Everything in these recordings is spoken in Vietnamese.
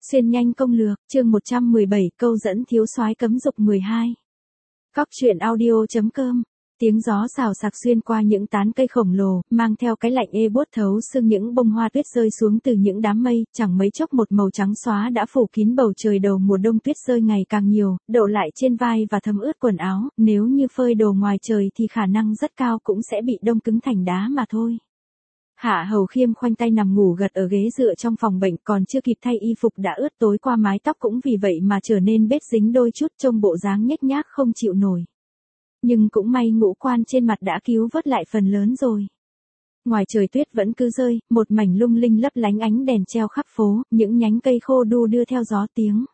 Xuyên nhanh công lược, chương 117, câu dẫn thiếu soái cấm dục 12. Cóc truyện audio.com. Tiếng gió xào xạc xuyên qua những tán cây khổng lồ, mang theo cái lạnh ê buốt thấu xương, những bông hoa tuyết rơi xuống từ những đám mây, chẳng mấy chốc một màu trắng xóa đã phủ kín bầu trời. Đầu mùa đông tuyết rơi ngày càng nhiều, đậu lại trên vai và thấm ướt quần áo, nếu như phơi đồ ngoài trời thì khả năng rất cao cũng sẽ bị đông cứng thành đá mà thôi. Hạ Hầu Khiêm khoanh tay nằm ngủ gật ở ghế dựa trong phòng bệnh, còn chưa kịp thay y phục đã ướt tối qua, mái tóc cũng vì vậy mà trở nên bết dính đôi chút, trông bộ dáng nhếch nhác không chịu nổi. Nhưng cũng may ngũ quan trên mặt đã cứu vớt lại phần lớn rồi. Ngoài trời tuyết vẫn cứ rơi, một mảnh lung linh lấp lánh, ánh đèn treo khắp phố, những nhánh cây khô đu đưa theo gió tiếng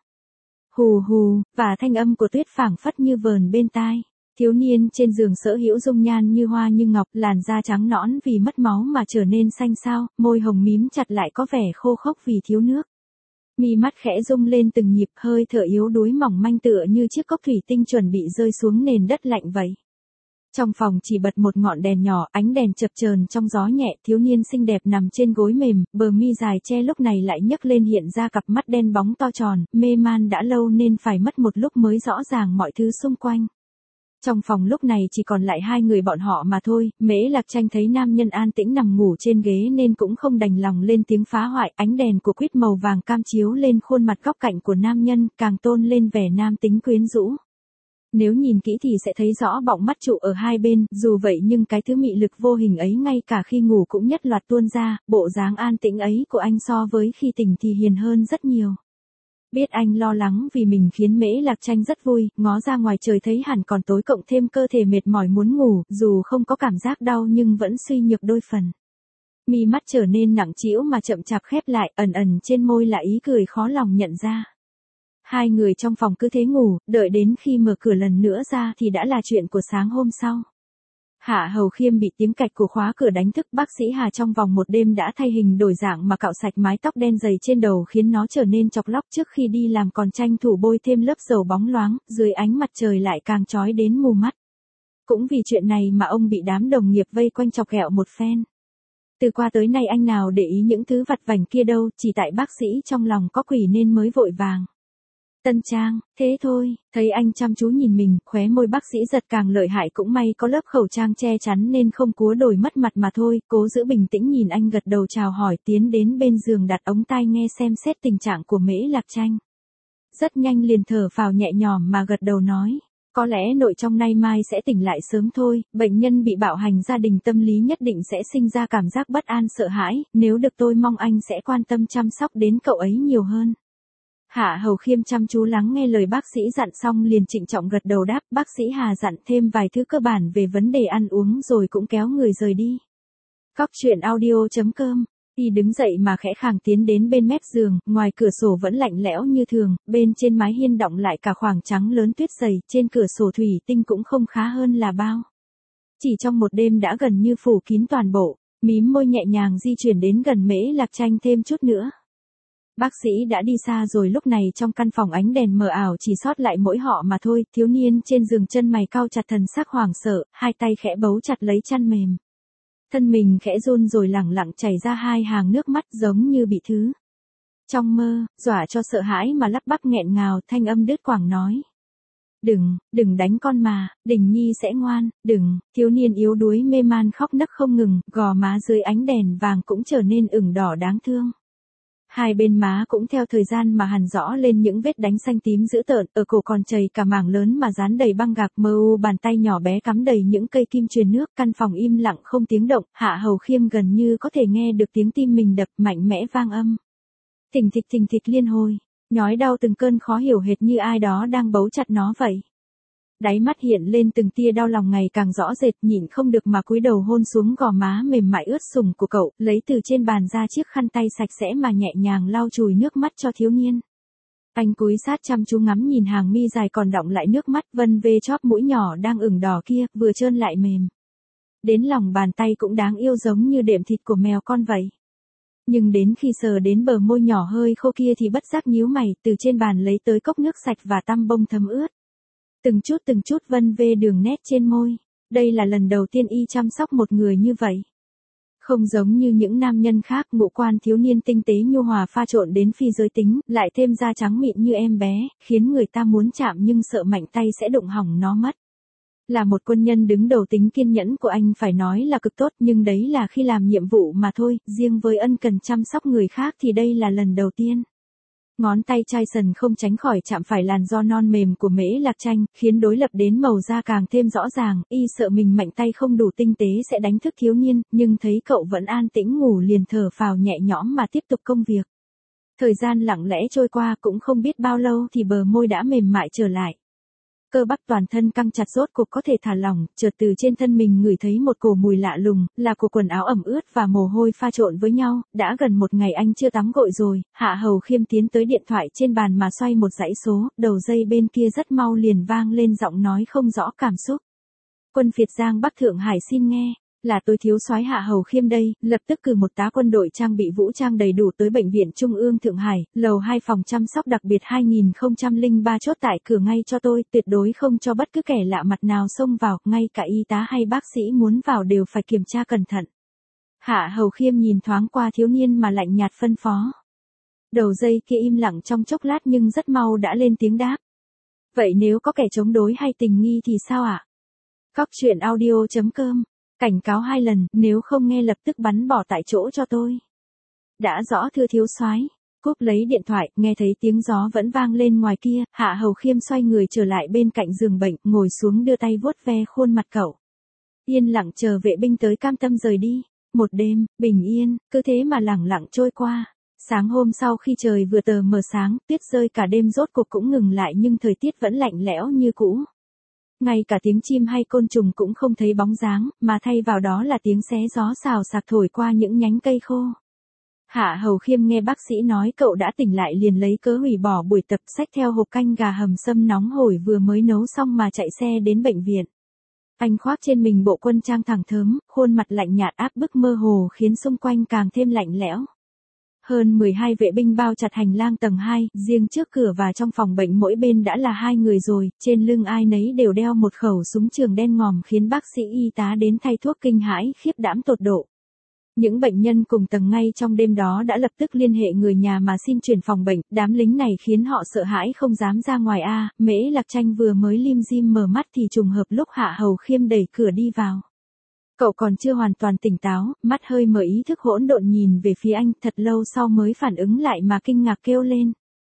hù hù, và thanh âm của tuyết phảng phất như vờn bên tai. Thiếu niên trên giường sở hữu dung nhan như hoa như ngọc, làn da trắng nõn vì mất máu mà trở nên xanh xao, môi hồng mím chặt lại có vẻ khô khốc vì thiếu nước. Mi mắt khẽ rung lên từng nhịp, hơi thở yếu đuối mỏng manh tựa như chiếc cốc thủy tinh chuẩn bị rơi xuống nền đất lạnh vậy. Trong phòng chỉ bật một ngọn đèn nhỏ, ánh đèn chập chờn trong gió nhẹ, thiếu niên xinh đẹp nằm trên gối mềm, bờ mi dài che lúc này lại nhấc lên hiện ra cặp mắt đen bóng to tròn, mê man đã lâu nên phải mất một lúc mới rõ ràng mọi thứ xung quanh. Trong phòng lúc này chỉ còn lại hai người bọn họ mà thôi. Mễ Lạc Tranh thấy nam nhân an tĩnh nằm ngủ trên ghế nên cũng không đành lòng lên tiếng phá hoại. Ánh đèn của quýt màu vàng cam chiếu lên khuôn mặt góc cạnh của nam nhân, càng tôn lên vẻ nam tính quyến rũ. Nếu nhìn kỹ thì sẽ thấy rõ bọng mắt trụ ở hai bên, dù vậy nhưng cái thứ mị lực vô hình ấy ngay cả khi ngủ cũng nhất loạt tuôn ra. Bộ dáng an tĩnh ấy của anh so với khi tỉnh thì hiền hơn rất nhiều. Biết anh lo lắng vì mình khiến Mễ Lạc Tranh rất vui, ngó ra ngoài trời thấy hẳn còn tối, cộng thêm cơ thể mệt mỏi muốn ngủ, dù không có cảm giác đau nhưng vẫn suy nhược đôi phần. Mi mắt trở nên nặng trĩu mà chậm chạp khép lại, ẩn ẩn trên môi là ý cười khó lòng nhận ra. Hai người trong phòng cứ thế ngủ, đợi đến khi mở cửa lần nữa ra thì đã là chuyện của sáng hôm sau. Hạ Hầu Khiêm bị tiếng cạch của khóa cửa đánh thức. Bác sĩ Hà trong vòng một đêm đã thay hình đổi dạng mà cạo sạch mái tóc đen dày trên đầu khiến nó trở nên chọc lóc, trước khi đi làm còn tranh thủ bôi thêm lớp dầu bóng loáng, dưới ánh mặt trời lại càng chói đến mù mắt. Cũng vì chuyện này mà ông bị đám đồng nghiệp vây quanh chọc ghẹo một phen. Từ qua tới nay anh nào để ý những thứ vặt vảnh kia đâu, chỉ tại bác sĩ trong lòng có quỷ nên mới vội vàng tân trang, thế thôi. Thấy anh chăm chú nhìn mình, khóe môi bác sĩ giật càng lợi hại, cũng may có lớp khẩu trang che chắn nên không cúa đổi mất mặt mà thôi. Cố giữ bình tĩnh nhìn anh, gật đầu chào hỏi, tiến đến bên giường đặt ống tai nghe xem xét tình trạng của Mễ Lạc Tranh. Rất nhanh liền thở phào nhẹ nhõm mà gật đầu nói, có lẽ nội trong nay mai sẽ tỉnh lại sớm thôi. Bệnh nhân bị bạo hành, gia đình tâm lý nhất định sẽ sinh ra cảm giác bất an sợ hãi, nếu được tôi mong anh sẽ quan tâm chăm sóc đến cậu ấy nhiều hơn. Hạ Hầu Khiêm chăm chú lắng nghe lời bác sĩ dặn xong liền trịnh trọng gật đầu đáp. Bác sĩ Hà dặn thêm vài thứ cơ bản về vấn đề ăn uống rồi cũng kéo người rời đi. Cóc truyện audio.com. Y đứng dậy mà khẽ khàng tiến đến bên mép giường, ngoài cửa sổ vẫn lạnh lẽo như thường, bên trên mái hiên đọng lại cả khoảng trắng lớn tuyết dày, trên cửa sổ thủy tinh cũng không khá hơn là bao. Chỉ trong một đêm đã gần như phủ kín toàn bộ. Mím môi nhẹ nhàng di chuyển đến gần Mễ Lạc Tranh thêm chút nữa. Bác sĩ đã đi xa rồi, lúc này trong căn phòng ánh đèn mờ ảo chỉ sót lại mỗi họ mà thôi. Thiếu niên trên giường chân mày cau chặt, thần sắc hoảng sợ, hai tay khẽ bấu chặt lấy chăn mềm. Thân mình khẽ run rồi lẳng lặng chảy ra hai hàng nước mắt giống như bị thứ trong mơ dọa cho sợ hãi mà lắp bắp nghẹn ngào, thanh âm đứt quãng nói. Đừng đánh con mà, Đình Nhi sẽ ngoan, đừng. Thiếu niên yếu đuối mê man khóc nấc không ngừng, gò má dưới ánh đèn vàng cũng trở nên ửng đỏ đáng thương. Hai bên má cũng theo thời gian mà hằn rõ lên những vết đánh xanh tím dữ tợn, ở cổ còn chảy cả mảng lớn mà dán đầy băng gạc. Mơ u bàn tay nhỏ bé cắm đầy những cây kim truyền nước. Căn phòng im lặng không tiếng động, Hạ Hầu Khiêm gần như có thể nghe được tiếng tim mình đập mạnh mẽ vang âm. Thình thịch liên hồi, nhói đau từng cơn khó hiểu hệt như ai đó đang bấu chặt nó vậy. Đáy mắt hiện lên từng tia đau lòng ngày càng rõ rệt, nhịn không được mà cúi đầu hôn xuống gò má mềm mại ướt sũng của cậu, lấy từ trên bàn ra chiếc khăn tay sạch sẽ mà nhẹ nhàng lau chùi nước mắt cho thiếu niên. Anh cúi sát chăm chú ngắm nhìn hàng mi dài còn đọng lại nước mắt, vân vê chóp mũi nhỏ đang ửng đỏ kia, vừa trơn lại mềm. Đến lòng bàn tay cũng đáng yêu giống như đệm thịt của mèo con vậy. Nhưng đến khi sờ đến bờ môi nhỏ hơi khô kia thì bất giác nhíu mày, từ trên bàn lấy tới cốc nước sạch và tăm bông thấm ướt. Từng chút vân vê đường nét trên môi. Đây là lần đầu tiên y chăm sóc một người như vậy. Không giống như những nam nhân khác, ngũ quan thiếu niên tinh tế nhu hòa pha trộn đến phi giới tính, lại thêm da trắng mịn như em bé, khiến người ta muốn chạm nhưng sợ mạnh tay sẽ đụng hỏng nó mất. Là một quân nhân đứng đầu, tính kiên nhẫn của anh phải nói là cực tốt, nhưng đấy là khi làm nhiệm vụ mà thôi, riêng với ân cần chăm sóc người khác thì đây là lần đầu tiên. Ngón tay Tyson không tránh khỏi chạm phải làn da non mềm của Mễ Lạc Tranh, khiến đối lập đến màu da càng thêm rõ ràng, y sợ mình mạnh tay không đủ tinh tế sẽ đánh thức thiếu niên, nhưng thấy cậu vẫn an tĩnh ngủ liền thở phào nhẹ nhõm mà tiếp tục công việc. Thời gian lặng lẽ trôi qua, cũng không biết bao lâu thì bờ môi đã mềm mại trở lại. Cơ bắp toàn thân căng chặt rốt cuộc có thể thả lỏng, chợt từ trên thân mình ngửi thấy một cổ mùi lạ lùng, là của quần áo ẩm ướt và mồ hôi pha trộn với nhau, đã gần một ngày anh chưa tắm gội rồi. Hạ Hầu Khiêm tiến tới điện thoại trên bàn mà xoay một dãy số, đầu dây bên kia rất mau liền vang lên giọng nói không rõ cảm xúc. Quân Việt Giang Bắc Thượng Hải xin nghe. Là tôi thiếu soái Hạ Hầu Khiêm đây, lập tức cử một tá quân đội trang bị vũ trang đầy đủ tới Bệnh viện Trung ương Thượng Hải, lầu 2 phòng chăm sóc đặc biệt 2003 chốt tại cửa ngay cho tôi, tuyệt đối không cho bất cứ kẻ lạ mặt nào xông vào, ngay cả y tá hay bác sĩ muốn vào đều phải kiểm tra cẩn thận. Hạ Hầu Khiêm nhìn thoáng qua thiếu niên mà lạnh nhạt phân phó. Đầu dây kia im lặng trong chốc lát nhưng rất mau đã lên tiếng đáp. Vậy nếu có kẻ chống đối hay tình nghi thì sao ạ? Cóc truyện audio.com. Cảnh cáo 2 lần, nếu không nghe lập tức bắn bỏ tại chỗ cho tôi. Đã rõ thưa thiếu soái. Cúp lấy điện thoại, nghe thấy tiếng gió vẫn vang lên ngoài kia, Hạ Hầu Khiêm xoay người trở lại bên cạnh giường bệnh, ngồi xuống đưa tay vuốt ve khuôn mặt cậu. Yên lặng chờ vệ binh tới cam tâm rời đi. Một đêm, bình yên, cứ thế mà lẳng lặng trôi qua. Sáng hôm sau khi trời vừa tờ mờ sáng, tuyết rơi cả đêm rốt cuộc cũng ngừng lại nhưng thời tiết vẫn lạnh lẽo như cũ. Ngay cả tiếng chim hay côn trùng cũng không thấy bóng dáng, mà thay vào đó là tiếng xé gió xào xạc thổi qua những nhánh cây khô. Hạ Hầu Khiêm nghe bác sĩ nói cậu đã tỉnh lại liền lấy cớ hủy bỏ buổi tập, xách theo hộp canh gà hầm sâm nóng hổi vừa mới nấu xong mà chạy xe đến bệnh viện. Anh khoác trên mình bộ quân trang thẳng thớm, khuôn mặt lạnh nhạt áp bức mơ hồ khiến xung quanh càng thêm lạnh lẽo. Hơn 12 vệ binh bao chặt hành lang tầng 2, riêng trước cửa và trong phòng bệnh mỗi bên đã là 2 người rồi, trên lưng ai nấy đều đeo một khẩu súng trường đen ngòm khiến bác sĩ y tá đến thay thuốc kinh hãi khiếp đảm tột độ. Những bệnh nhân cùng tầng ngay trong đêm đó đã lập tức liên hệ người nhà mà xin chuyển phòng bệnh, đám lính này khiến họ sợ hãi không dám ra ngoài a. Mễ Lạc Tranh vừa mới lim dim mở mắt thì trùng hợp lúc Hạ Hầu Khiêm đẩy cửa đi vào. Cậu còn chưa hoàn toàn tỉnh táo, mắt hơi mở ý thức hỗn độn nhìn về phía anh, thật lâu sau mới phản ứng lại mà kinh ngạc kêu lên.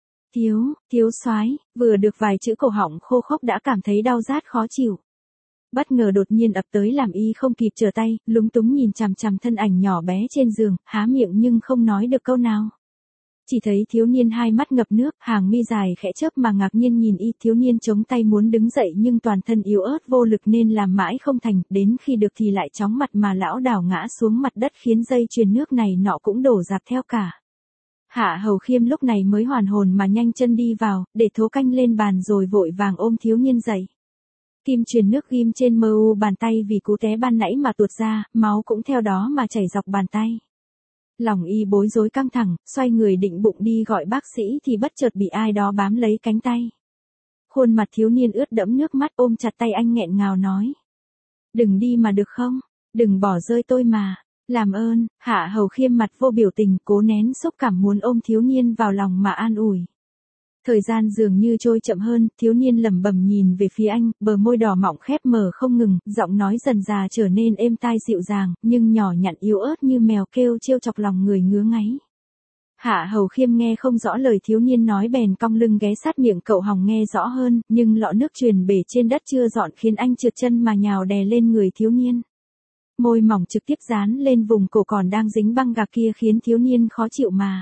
Thiếu soái, vừa được vài chữ cổ họng khô khốc đã cảm thấy đau rát khó chịu. Bất ngờ đột nhiên ập tới làm y không kịp trở tay, lúng túng nhìn chằm chằm thân ảnh nhỏ bé trên giường, há miệng nhưng không nói được câu nào. Chỉ thấy thiếu niên hai mắt ngập nước, hàng mi dài khẽ chớp mà ngạc nhiên nhìn y. Thiếu niên chống tay muốn đứng dậy nhưng toàn thân yếu ớt vô lực nên làm mãi không thành, đến khi được thì lại chóng mặt mà lão đảo ngã xuống mặt đất khiến dây truyền nước này nọ cũng đổ rạp theo cả. Hạ Hầu Khiêm lúc này mới hoàn hồn mà nhanh chân đi vào, để thố canh lên bàn rồi vội vàng ôm thiếu niên dậy. Kim truyền nước ghim trên mờ u bàn tay vì cú té ban nãy mà tuột ra, máu cũng theo đó mà chảy dọc bàn tay. Lòng y bối rối căng thẳng, xoay người định bụng đi gọi bác sĩ thì bất chợt bị ai đó bám lấy cánh tay. Khuôn mặt thiếu niên ướt đẫm nước mắt ôm chặt tay anh nghẹn ngào nói. Đừng đi mà được không? Đừng bỏ rơi tôi mà. Làm ơn. Hạ Hầu Khiêm mặt vô biểu tình cố nén xúc cảm muốn ôm thiếu niên vào lòng mà an ủi. Thời gian dường như trôi chậm hơn, thiếu niên lẩm bẩm nhìn về phía anh, bờ môi đỏ mọng khép mở không ngừng, giọng nói dần dà trở nên êm tai dịu dàng, nhưng nhỏ nhặn yếu ớt như mèo kêu trêu chọc lòng người ngứa ngáy. Hạ Hầu Khiêm nghe không rõ lời thiếu niên nói bèn cong lưng ghé sát miệng cậu hòng nghe rõ hơn, nhưng lọ nước truyền bể trên đất chưa dọn khiến anh trượt chân mà nhào đè lên người thiếu niên. Môi mỏng trực tiếp dán lên vùng cổ còn đang dính băng gạc kia khiến thiếu niên khó chịu mà.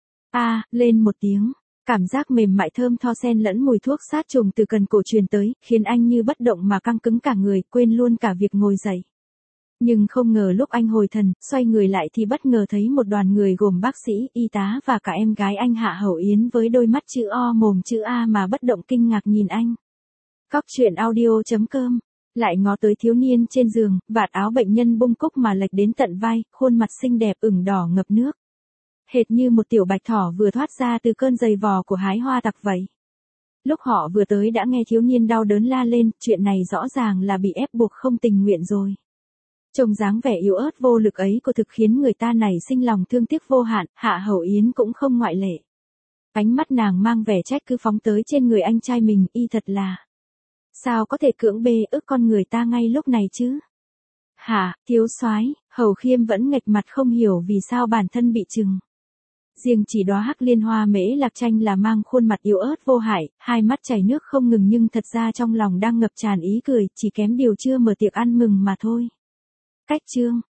Lên một tiếng. Cảm giác mềm mại thơm tho xen lẫn mùi thuốc sát trùng từ cần cổ truyền tới, khiến anh như bất động mà căng cứng cả người, quên luôn cả việc ngồi dậy. Nhưng không ngờ lúc anh hồi thần, xoay người lại thì bất ngờ thấy một đoàn người gồm bác sĩ, y tá và cả em gái anh Hạ Hầu Yến với đôi mắt chữ O mồm chữ A mà bất động kinh ngạc nhìn anh. Cóc truyện audio.com. Lại ngó tới thiếu niên trên giường, vạt áo bệnh nhân bung cúc mà lệch đến tận vai, khuôn mặt xinh đẹp ửng đỏ ngập nước. Hệt như một tiểu bạch thỏ vừa thoát ra từ cơn giày vò của hái hoa tặc vậy. Lúc họ vừa tới đã nghe thiếu niên đau đớn la lên, chuyện này rõ ràng là bị ép buộc không tình nguyện rồi. Trông dáng vẻ yếu ớt vô lực ấy của thực khiến người ta nảy sinh lòng thương tiếc vô hạn, Hạ Hầu Yến cũng không ngoại lệ. Ánh mắt nàng mang vẻ trách cứ phóng tới trên người anh trai mình, y thật là. Sao có thể cưỡng bê ức con người ta ngay lúc này chứ? Hả, thiếu soái, Hầu Khiêm vẫn nghệch mặt không hiểu vì sao bản thân bị trừng. Riêng chỉ đóa hắc liên hoa Mễ Lạc Tranh là mang khuôn mặt yếu ớt vô hại, hai mắt chảy nước không ngừng nhưng thật ra trong lòng đang ngập tràn ý cười, chỉ kém điều chưa mở tiệc ăn mừng mà thôi. Cách chương